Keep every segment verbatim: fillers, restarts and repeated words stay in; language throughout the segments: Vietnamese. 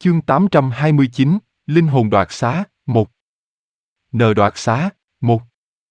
Chương tám trăm hai mươi chín, Linh hồn đoạt xá, một. N đoạt xá, một.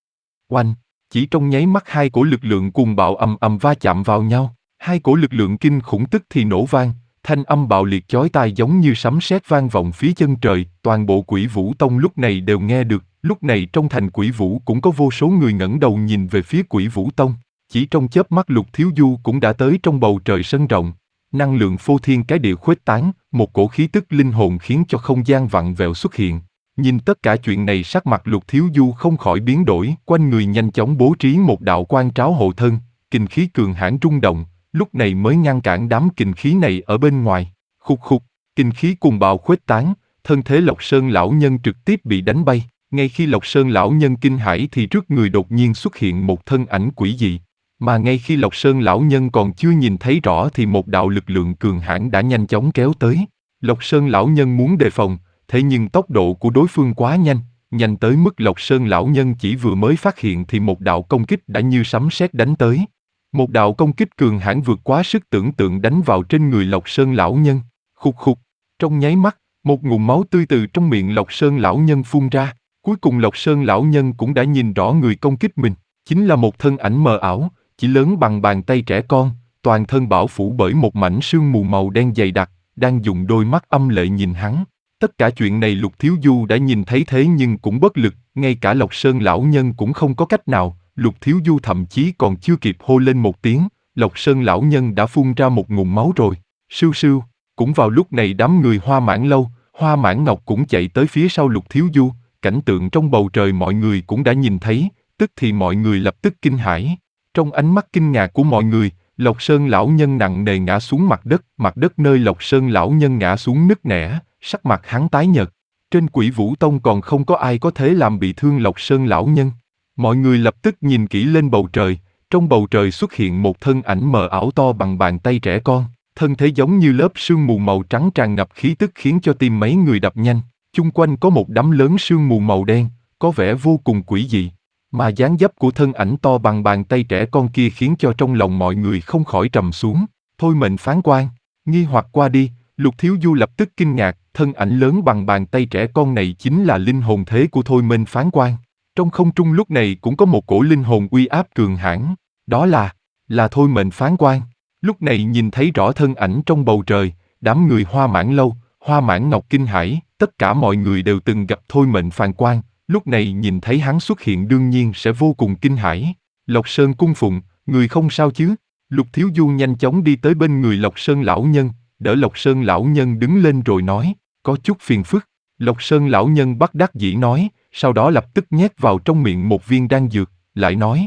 Oanh, chỉ trong nháy mắt hai cổ lực lượng cuồng bạo ầm ầm va chạm vào nhau, hai cổ lực lượng kinh khủng tức thì nổ vang, thanh âm bạo liệt chói tai giống như sấm sét vang vọng phía chân trời, toàn bộ Quỷ Vũ Tông lúc này đều nghe được, lúc này trong thành Quỷ Vũ cũng có vô số người ngẩng đầu nhìn về phía Quỷ Vũ Tông, chỉ trong chớp mắt Lục Thiếu Du cũng đã tới trong bầu trời sân rộng. Năng lượng phô thiên cái địa khuếch tán, một cổ khí tức linh hồn khiến cho không gian vặn vẹo xuất hiện. Nhìn tất cả chuyện này sắc mặt Lục Thiếu Du không khỏi biến đổi, quanh người nhanh chóng bố trí một đạo quan tráo hộ thân, kình khí cường hãn rung động, lúc này mới ngăn cản đám kình khí này ở bên ngoài. Khục khục, kình khí cuồng bạo khuếch tán, thân thế Lộc Sơn lão nhân trực tiếp bị đánh bay. Ngay khi Lộc Sơn lão nhân kinh hãi thì trước người đột nhiên xuất hiện một thân ảnh quỷ dị. Mà ngay khi Lộc Sơn lão nhân còn chưa nhìn thấy rõ thì một đạo lực lượng cường hãn đã nhanh chóng kéo tới. Lộc Sơn lão nhân muốn đề phòng, thế nhưng tốc độ của đối phương quá nhanh, nhanh tới mức Lộc Sơn lão nhân chỉ vừa mới phát hiện thì một đạo công kích đã như sấm sét đánh tới. Một đạo công kích cường hãn vượt quá sức tưởng tượng đánh vào trên người Lộc Sơn lão nhân. Khục khục, trong nháy mắt, một ngụm máu tươi từ trong miệng Lộc Sơn lão nhân phun ra. Cuối cùng Lộc Sơn lão nhân cũng đã nhìn rõ người công kích mình, chính là một thân ảnh mờ ảo, chỉ lớn bằng bàn tay trẻ con, toàn thân bảo phủ bởi một mảnh sương mù màu đen dày đặc, đang dùng đôi mắt âm lệ nhìn hắn. Tất cả chuyện này Lục Thiếu Du đã nhìn thấy thế nhưng cũng bất lực, ngay cả Lộc Sơn lão nhân cũng không có cách nào. Lục Thiếu Du thậm chí còn chưa kịp hô lên một tiếng, Lộc Sơn lão nhân đã phun ra một ngụm máu rồi. Sưu sưu, cũng vào lúc này đám người Hoa Mãn Lâu, Hoa Mãn Ngọc cũng chạy tới phía sau Lục Thiếu Du, cảnh tượng trong bầu trời mọi người cũng đã nhìn thấy, tức thì mọi người lập tức kinh hãi. Trong ánh mắt kinh ngạc của mọi người, Lộc Sơn lão nhân nặng nề ngã xuống mặt đất, mặt đất nơi Lộc Sơn lão nhân ngã xuống nứt nẻ, sắc mặt hắn tái nhợt. Trên Quỷ Vũ Tông còn không có ai có thể làm bị thương Lộc Sơn lão nhân. Mọi người lập tức nhìn kỹ lên bầu trời, trong bầu trời xuất hiện một thân ảnh mờ ảo to bằng bàn tay trẻ con, thân thế giống như lớp sương mù màu trắng tràn ngập khí tức khiến cho tim mấy người đập nhanh. Chung quanh có một đám lớn sương mù màu đen, có vẻ vô cùng quỷ dị. Mà dáng dấp của thân ảnh to bằng bàn tay trẻ con kia khiến cho trong lòng mọi người không khỏi trầm xuống. Thôi mệnh phán quan, nghi hoặc qua đi, Lục Thiếu Du lập tức kinh ngạc, thân ảnh lớn bằng bàn tay trẻ con này chính là linh hồn thế của Thôi mệnh phán quan. Trong không trung lúc này cũng có một cổ linh hồn uy áp cường hãn, đó là, là Thôi mệnh phán quan. Lúc này nhìn thấy rõ thân ảnh trong bầu trời, đám người Hoa Mãn Lâu, Hoa Mãn Ngọc kinh hãi, tất cả mọi người đều từng gặp Thôi mệnh phán quan. Lúc này nhìn thấy hắn xuất hiện đương nhiên sẽ vô cùng kinh hãi. Lộc Sơn cung phụng, người không sao chứ? Lục Thiếu Du nhanh chóng đi tới bên người Lộc Sơn lão nhân, đỡ Lộc Sơn lão nhân đứng lên rồi nói, có chút phiền phức. Lộc Sơn lão nhân bất đắc dĩ nói, sau đó lập tức nhét vào trong miệng một viên đan dược, lại nói.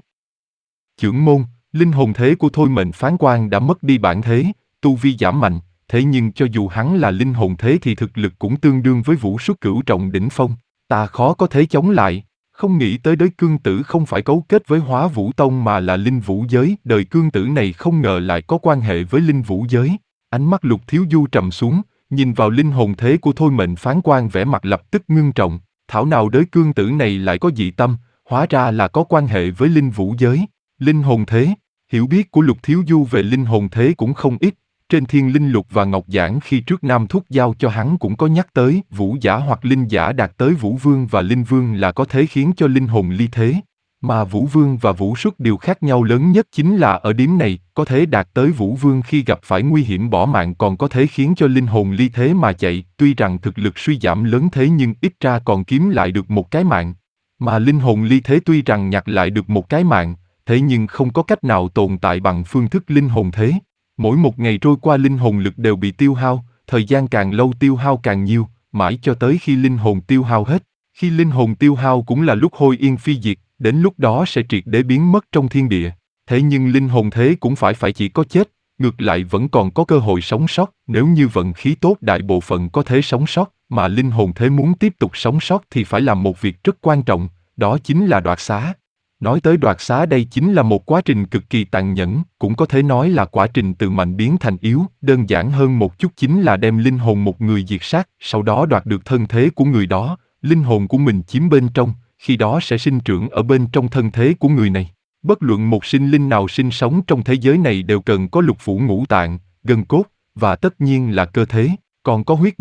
Chưởng môn, linh hồn thế của Thôi mệnh phán quan đã mất đi bản thế, tu vi giảm mạnh, thế nhưng cho dù hắn là linh hồn thế thì thực lực cũng tương đương với vũ xuất cửu trọng đỉnh phong. Ta khó có thể chống lại, không nghĩ tới đới cương tử không phải cấu kết với Hóa Vũ Tông mà là linh vũ giới, đời cương tử này không ngờ lại có quan hệ với linh vũ giới. Ánh mắt Lục Thiếu Du trầm xuống, nhìn vào linh hồn thế của Thôi mệnh phán quan vẻ mặt lập tức ngưng trọng, thảo nào đới cương tử này lại có dị tâm, hóa ra là có quan hệ với linh vũ giới. Linh hồn thế, hiểu biết của Lục Thiếu Du về linh hồn thế cũng không ít. Trên Thiên Linh Lục và Ngọc Giảng khi trước Nam Thúc giao cho hắn cũng có nhắc tới vũ giả hoặc linh giả đạt tới vũ vương và linh vương là có thể khiến cho linh hồn ly thế. Mà vũ vương và vũ xuất điều khác nhau lớn nhất chính là ở điểm này, có thể đạt tới vũ vương khi gặp phải nguy hiểm bỏ mạng còn có thể khiến cho linh hồn ly thế mà chạy, tuy rằng thực lực suy giảm lớn thế nhưng ít ra còn kiếm lại được một cái mạng. Mà linh hồn ly thế tuy rằng nhặt lại được một cái mạng, thế nhưng không có cách nào tồn tại bằng phương thức linh hồn thế. Mỗi một ngày trôi qua linh hồn lực đều bị tiêu hao, thời gian càng lâu tiêu hao càng nhiều, mãi cho tới khi linh hồn tiêu hao hết. Khi linh hồn tiêu hao cũng là lúc hôi yên phi diệt, đến lúc đó sẽ triệt để biến mất trong thiên địa. Thế nhưng linh hồn thế cũng phải phải chỉ có chết, ngược lại vẫn còn có cơ hội sống sót, nếu như vận khí tốt đại bộ phận có thể sống sót, mà linh hồn thế muốn tiếp tục sống sót thì phải làm một việc rất quan trọng, đó chính là đoạt xá. Nói tới đoạt xá đây chính là một quá trình cực kỳ tàn nhẫn, cũng có thể nói là quá trình từ mạnh biến thành yếu, đơn giản hơn một chút chính là đem linh hồn một người diệt sát, sau đó đoạt được thân thế của người đó, linh hồn của mình chiếm bên trong, khi đó sẽ sinh trưởng ở bên trong thân thế của người này. Bất luận một sinh linh nào sinh sống trong thế giới này đều cần có lục phủ ngũ tạng, gân cốt, và tất nhiên là cơ thể, còn có huyết mạch,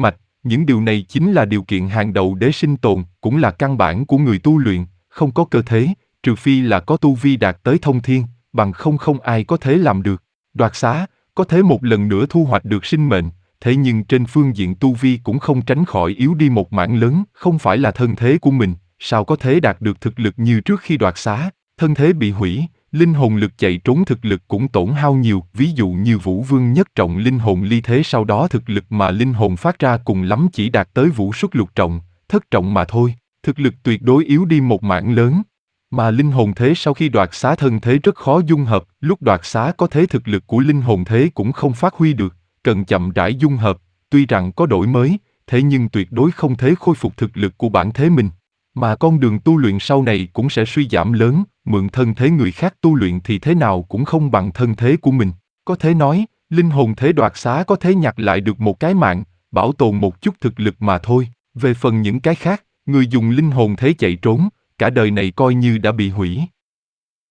Những điều này chính là điều kiện hàng đầu để sinh tồn, cũng là căn bản của người tu luyện, không có cơ thế, trừ phi là có tu vi đạt tới thông thiên, bằng không không ai có thể làm được. Đoạt xá, có thể một lần nữa thu hoạch được sinh mệnh, thế nhưng trên phương diện tu vi cũng không tránh khỏi yếu đi một mảng lớn, không phải là thân thế của mình, sao có thể đạt được thực lực như trước khi đoạt xá, thân thế bị hủy, linh hồn lực chạy trốn thực lực cũng tổn hao nhiều, ví dụ như Vũ Vương nhất trọng linh hồn ly thế sau đó thực lực mà linh hồn phát ra cùng lắm chỉ đạt tới Vũ Xuất lục trọng, thất trọng mà thôi, thực lực tuyệt đối yếu đi một mảng lớn. Mà linh hồn thế sau khi đoạt xá thân thế rất khó dung hợp, lúc đoạt xá có thế thực lực của linh hồn thế cũng không phát huy được, cần chậm rãi dung hợp, tuy rằng có đổi mới, thế nhưng tuyệt đối không thể khôi phục thực lực của bản thế mình. Mà con đường tu luyện sau này cũng sẽ suy giảm lớn, mượn thân thế người khác tu luyện thì thế nào cũng không bằng thân thế của mình. Có thể nói, linh hồn thế đoạt xá có thể nhặt lại được một cái mạng, bảo tồn một chút thực lực mà thôi. Về phần những cái khác, người dùng linh hồn thế chạy trốn, cả đời này coi như đã bị hủy.